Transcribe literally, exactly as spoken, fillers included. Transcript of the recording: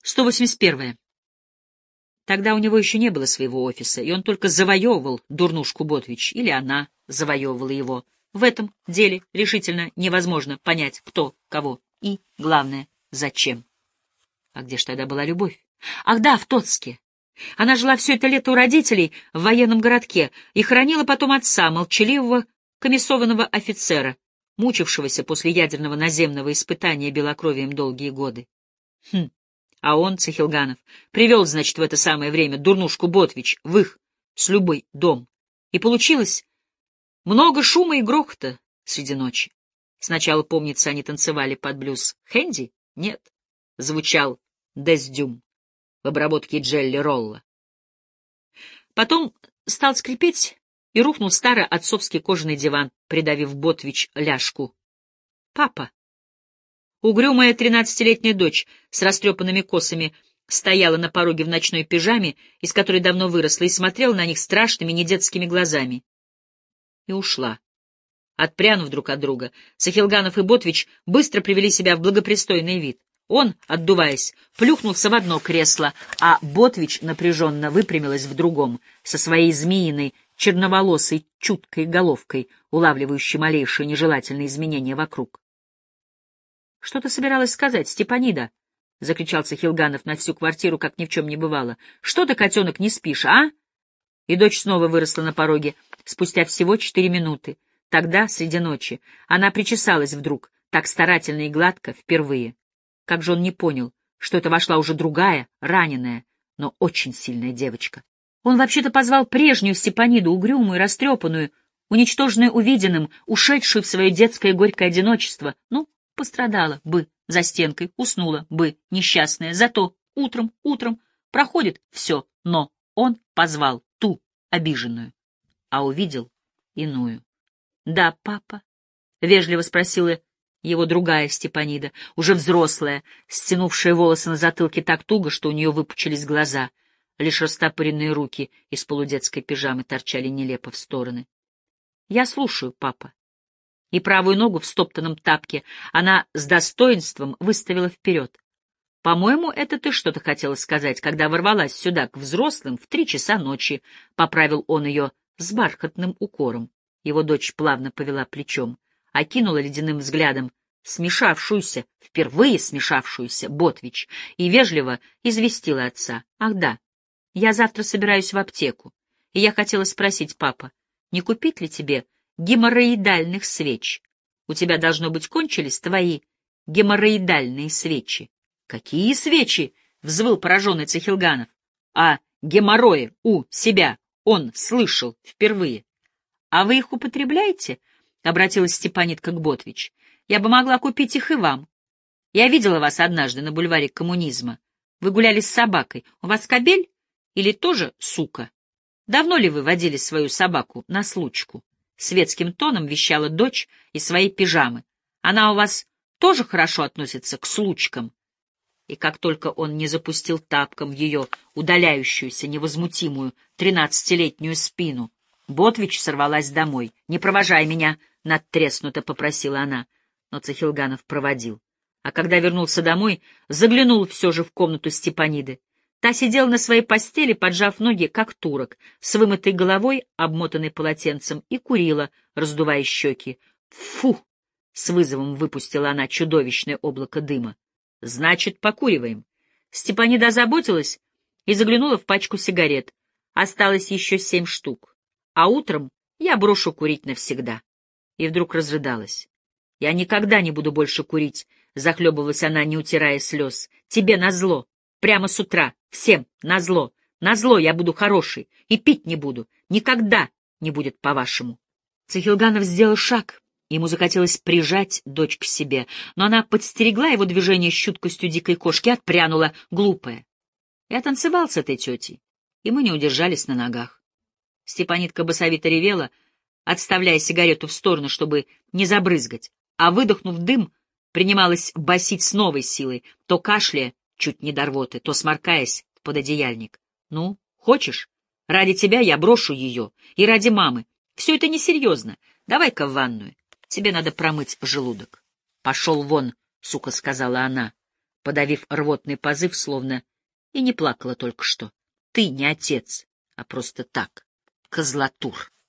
сто восемьдесят первое. Тогда у него еще не было своего офиса, и он только завоевывал дурнушку Ботвич, или она завоевывала его. В этом деле решительно невозможно понять, кто кого, и, главное, зачем. А где ж тогда была любовь? Ах да, в Тоцке. Она жила все это лето у родителей в военном городке и хоронила потом отца, молчаливого комиссованного офицера, мучившегося после ядерного наземного испытания белокровием долгие годы. Хм. А он, Цихилганов, привел, значит, в это самое время дурнушку Ботвич в их с Любой дом. И получилось много шума и грохота среди ночи. Сначала, помнится, они танцевали под блюз Хэнди? Нет. Звучал Дездюм в обработке Джелли Ролла. Потом стал скрипеть, и рухнул старый отцовский кожаный диван, придавив Ботвич ляжку. «Папа!» Угрюмая тринадцатилетняя дочь с растрепанными косами стояла на пороге в ночной пижаме, из которой давно выросла, и смотрела на них страшными недетскими глазами. И ушла. Отпрянув друг от друга, Цихилганов и Ботвич быстро привели себя в благопристойный вид. Он, отдуваясь, плюхнулся в одно кресло, а Ботвич напряженно выпрямилась в другом, со своей змеиной, черноволосой, чуткой головкой, улавливающей малейшие нежелательные изменения вокруг. — Что ты собиралась сказать, Степанида? — закричал Цихилганов на всю квартиру, как ни в чем не бывало. — Что ты, котенок, не спишь, а? И дочь снова выросла на пороге, спустя всего четыре минуты. Тогда, среди ночи, она причесалась вдруг, так старательно и гладко, впервые. Как же он не понял, что это вошла уже другая, раненая, но очень сильная девочка. Он вообще-то позвал прежнюю Степаниду, угрюмую, растрепанную, уничтоженную увиденным, ушедшую в свое детское горькое одиночество. Ну, пострадала бы за стенкой, уснула бы несчастная. Зато утром, утром проходит все, но он позвал ту обиженную, а увидел иную. — Да, папа? — вежливо спросила его другая Степанида, уже взрослая, стянувшая волосы на затылке так туго, что у нее выпучились глаза. Лишь растопыренные руки из полудетской пижамы торчали нелепо в стороны. — Я слушаю, папа. И правую ногу в стоптанном тапке она с достоинством выставила вперед. — По-моему, это ты что-то хотела сказать, когда ворвалась сюда к взрослым в три часа ночи, — поправил он ее с бархатным укором. Его дочь плавно повела плечом, окинула ледяным взглядом смешавшуюся, впервые смешавшуюся, Ботвич, и вежливо известила отца. — Ах да, я завтра собираюсь в аптеку, и я хотела спросить, папа, не купить ли тебе геморроидальных свеч? У тебя, должно быть, кончились твои геморроидальные свечи. — Какие свечи? — взвыл пораженный Цихилганов. — А геморрое у себя он слышал впервые. — А вы их употребляете? — обратилась Степанидка к Ботвич. — Я бы могла купить их и вам. Я видела вас однажды на бульваре Коммунизма. Вы гуляли с собакой. У вас кобель или тоже сука? Давно ли вы водили свою собаку на случку? Светским тоном вещала дочь из своей пижамы. Она у вас тоже хорошо относится к случкам? И как только он не запустил тапком в ее удаляющуюся, невозмутимую тринадцатилетнюю спину, Ботвич сорвалась домой. — Не провожай меня, — надтреснуто попросила она. Но Цихилганов проводил. А когда вернулся домой, заглянул все же в комнату Степаниды. Та сидела на своей постели, поджав ноги, как турок, с вымытой головой, обмотанной полотенцем, и курила, раздувая щеки. «Фу!» — с вызовом выпустила она чудовищное облако дыма. «Значит, покуриваем». Степанида озаботилась и заглянула в пачку сигарет. Осталось еще семь штук. А утром я брошу курить навсегда. И вдруг разрыдалась. «Я никогда не буду больше курить», — захлебывалась она, не утирая слез. «Тебе назло. Прямо с утра. Всем назло. Назло я буду хороший. И пить не буду. Никогда не будет по-вашему». Цихилганов сделал шаг. Ему захотелось прижать дочь к себе, но она подстерегла его движение с чуткостью дикой кошки, отпрянула, глупая. Я танцевал с этой тетей, и мы не удержались на ногах. Степанидка басовито ревела, отставляя сигарету в сторону, чтобы не забрызгать, а, выдохнув дым, принималась басить с новой силой, то кашляя, чуть не до рвоты, то сморкаясь в пододеяльник. «Ну, хочешь? Ради тебя я брошу ее. И ради мамы. Все это несерьезно. Давай-ка в ванную. Тебе надо промыть желудок». «Пошел вон», — сука сказала она. подавив рвотный позыв, словно и не плакала только что. Ты не отец, а просто так, козлатур.